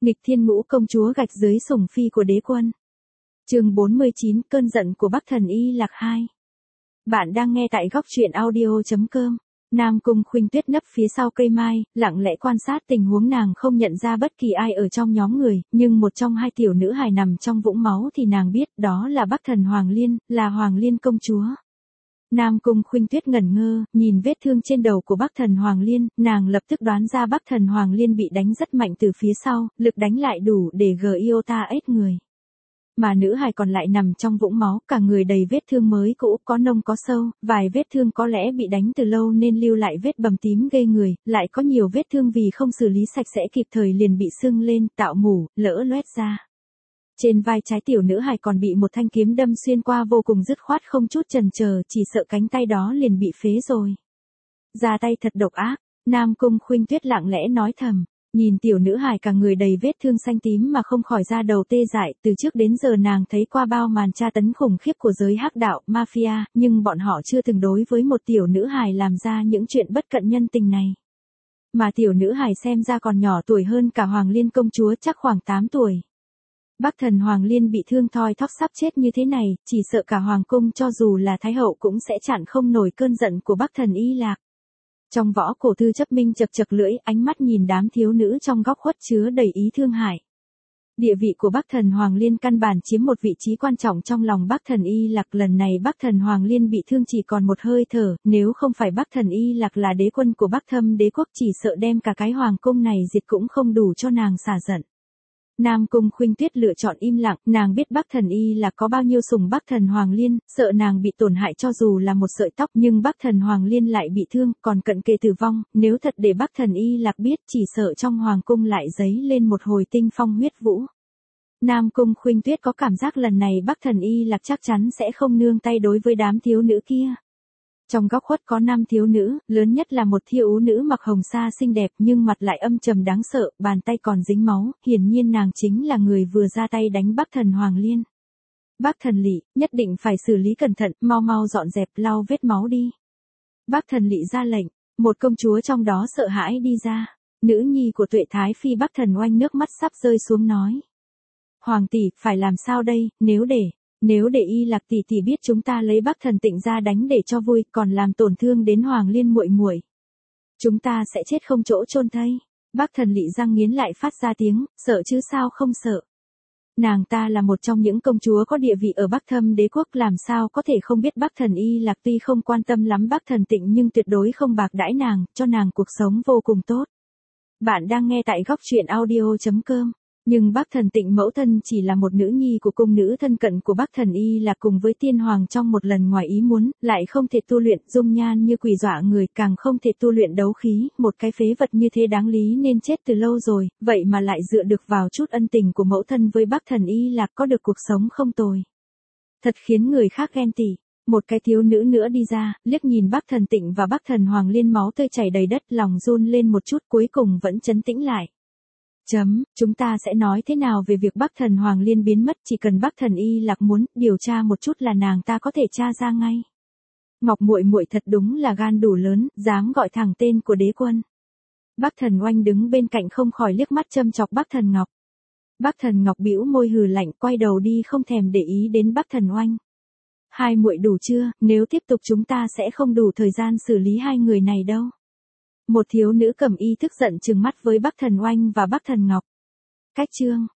Nghịch thiên ngũ công chúa gạch dưới sủng phi của đế quân. Chương 49, cơn giận của Bắc Thần Y Lạc 2. Bạn đang nghe tại góc truyện audio.com. Nam Cung Khuynh Tuyết nấp phía sau cây mai, lặng lẽ quan sát tình huống. Nàng không nhận ra bất kỳ ai ở trong nhóm người, nhưng một trong hai tiểu nữ hài nằm trong vũng máu thì nàng biết đó là Bắc Thần Hoàng Liên, là Hoàng Liên công chúa. Nam Cung Khuynh Tuyết ngẩn ngơ, nhìn vết thương trên đầu của Bắc Thần Hoàng Liên, nàng lập tức đoán ra Bắc Thần Hoàng Liên bị đánh rất mạnh từ phía sau, lực đánh lại đủ để Giota ếch người. Mà nữ hài còn lại nằm trong vũng máu, cả người đầy vết thương mới cũ, có nông có sâu, vài vết thương có lẽ bị đánh từ lâu nên lưu lại vết bầm tím ghê người, lại có nhiều vết thương vì không xử lý sạch sẽ kịp thời liền bị sưng lên, tạo mủ, lỡ loét ra. Trên vai trái tiểu nữ hài còn bị một thanh kiếm đâm xuyên qua vô cùng dứt khoát, không chút chần chờ, chỉ sợ cánh tay đó liền bị phế rồi. Ra tay thật độc ác, Nam Cung Khuynh Tuyết lặng lẽ nói thầm. Nhìn tiểu nữ hài cả người đầy vết thương xanh tím mà không khỏi ra đầu tê dại, từ trước đến giờ nàng thấy qua bao màn tra tấn khủng khiếp của giới hắc đạo, mafia, nhưng bọn họ chưa từng đối với một tiểu nữ hài làm ra những chuyện bất cận nhân tình này. Mà tiểu nữ hài xem ra còn nhỏ tuổi hơn cả Hoàng Liên công chúa, chắc khoảng 8 tuổi. Bắc Thần Hoàng Liên bị thương thoi thóp sắp chết như thế này, chỉ sợ cả hoàng cung cho dù là thái hậu cũng sẽ chặn không nổi cơn giận của Bắc Thần Y Lạc. Trong võ cổ thư chấp minh chật chật lưỡi, ánh mắt nhìn đám thiếu nữ trong góc khuất chứa đầy ý thương hại. Địa vị của Bắc Thần Hoàng Liên căn bản chiếm một vị trí quan trọng trong lòng Bắc Thần Y Lạc. Lần này Bắc Thần Hoàng Liên bị thương chỉ còn một hơi thở, nếu không phải Bắc Thần Y Lạc là đế quân của Bắc Thâm đế quốc chỉ sợ đem cả cái hoàng cung này diệt cũng không đủ cho nàng xả giận. Nam Cung Khuynh Tuyết lựa chọn im lặng, nàng biết Bắc Thần Y Lạc có bao nhiêu sủng Bắc Thần Hoàng Liên, sợ nàng bị tổn hại cho dù là một sợi tóc, nhưng Bắc Thần Hoàng Liên lại bị thương, còn cận kề tử vong, nếu thật để Bắc Thần Y Lạc biết, chỉ sợ trong hoàng cung lại dấy lên một hồi tinh phong huyết vũ. Nam Cung Khuynh Tuyết có cảm giác lần này Bắc Thần Y Lạc chắc chắn sẽ không nương tay đối với đám thiếu nữ kia. Trong góc khuất có 5 thiếu nữ, lớn nhất là một thiếu ú nữ mặc hồng sa xinh đẹp nhưng mặt lại âm trầm đáng sợ, bàn tay còn dính máu, hiển nhiên nàng chính là người vừa ra tay đánh Bắc Thần Hoàng Liên. Bắc Thần Lỵ, nhất định phải xử lý cẩn thận, mau mau dọn dẹp lau vết máu đi. Bắc Thần Lỵ ra lệnh, một công chúa trong đó sợ hãi đi ra, nữ nhi của Tuệ Thái Phi Bắc Thần Oanh nước mắt sắp rơi xuống nói. Hoàng tỷ, phải làm sao đây, nếu để Y Lạc tỷ tỷ biết chúng ta lấy Bắc Thần Tịnh ra đánh để cho vui, còn làm tổn thương đến Hoàng Liên muội muội, chúng ta sẽ chết không chỗ chôn thây. Bắc Thần Lỵ răng nghiến lại phát ra tiếng, sợ chứ sao không sợ. Nàng ta là một trong những công chúa có địa vị ở Bắc Thâm đế quốc, làm sao có thể không biết Bắc Thần Y Lạc tuy không quan tâm lắm Bắc Thần Tịnh nhưng tuyệt đối không bạc đãi nàng, cho nàng cuộc sống vô cùng tốt. Bạn đang nghe tại góc truyện audio.com. Nhưng Bắc Thần Tịnh mẫu thân chỉ là một nữ nhi của cung nữ thân cận của Bắc Thần Y Lạc cùng với tiên hoàng trong một lần ngoài ý muốn, lại không thể tu luyện, dung nhan như quỷ dọa người, càng không thể tu luyện đấu khí, một cái phế vật như thế đáng lý nên chết từ lâu rồi, vậy mà lại dựa được vào chút ân tình của mẫu thân với Bắc Thần Y Lạc có được cuộc sống không tồi. Thật khiến người khác ghen tị. Một cái thiếu nữ nữa đi ra, liếc nhìn Bắc Thần Tịnh và Bắc Thần Hoàng Liên máu tươi chảy đầy đất, lòng run lên một chút, cuối cùng vẫn trấn tĩnh lại. Chúng ta sẽ nói thế nào về việc Bắc Thần Hoàng Liên biến mất, chỉ cần Bắc Thần Y Lạc muốn điều tra một chút là nàng ta có thể tra ra ngay. Ngọc muội muội thật đúng là gan đủ lớn, dám gọi thẳng tên của đế quân. Bắc Thần Oanh đứng bên cạnh không khỏi liếc mắt châm chọc Bắc Thần Ngọc. Bắc Thần Ngọc bĩu môi hừ lạnh, quay đầu đi không thèm để ý đến Bắc Thần Oanh. Hai muội đủ chưa, nếu tiếp tục chúng ta sẽ không đủ thời gian xử lý hai người này đâu. Một thiếu nữ cầm y thức giận trừng mắt với Bắc Thần Oanh và Bắc Thần Ngọc. Cách chương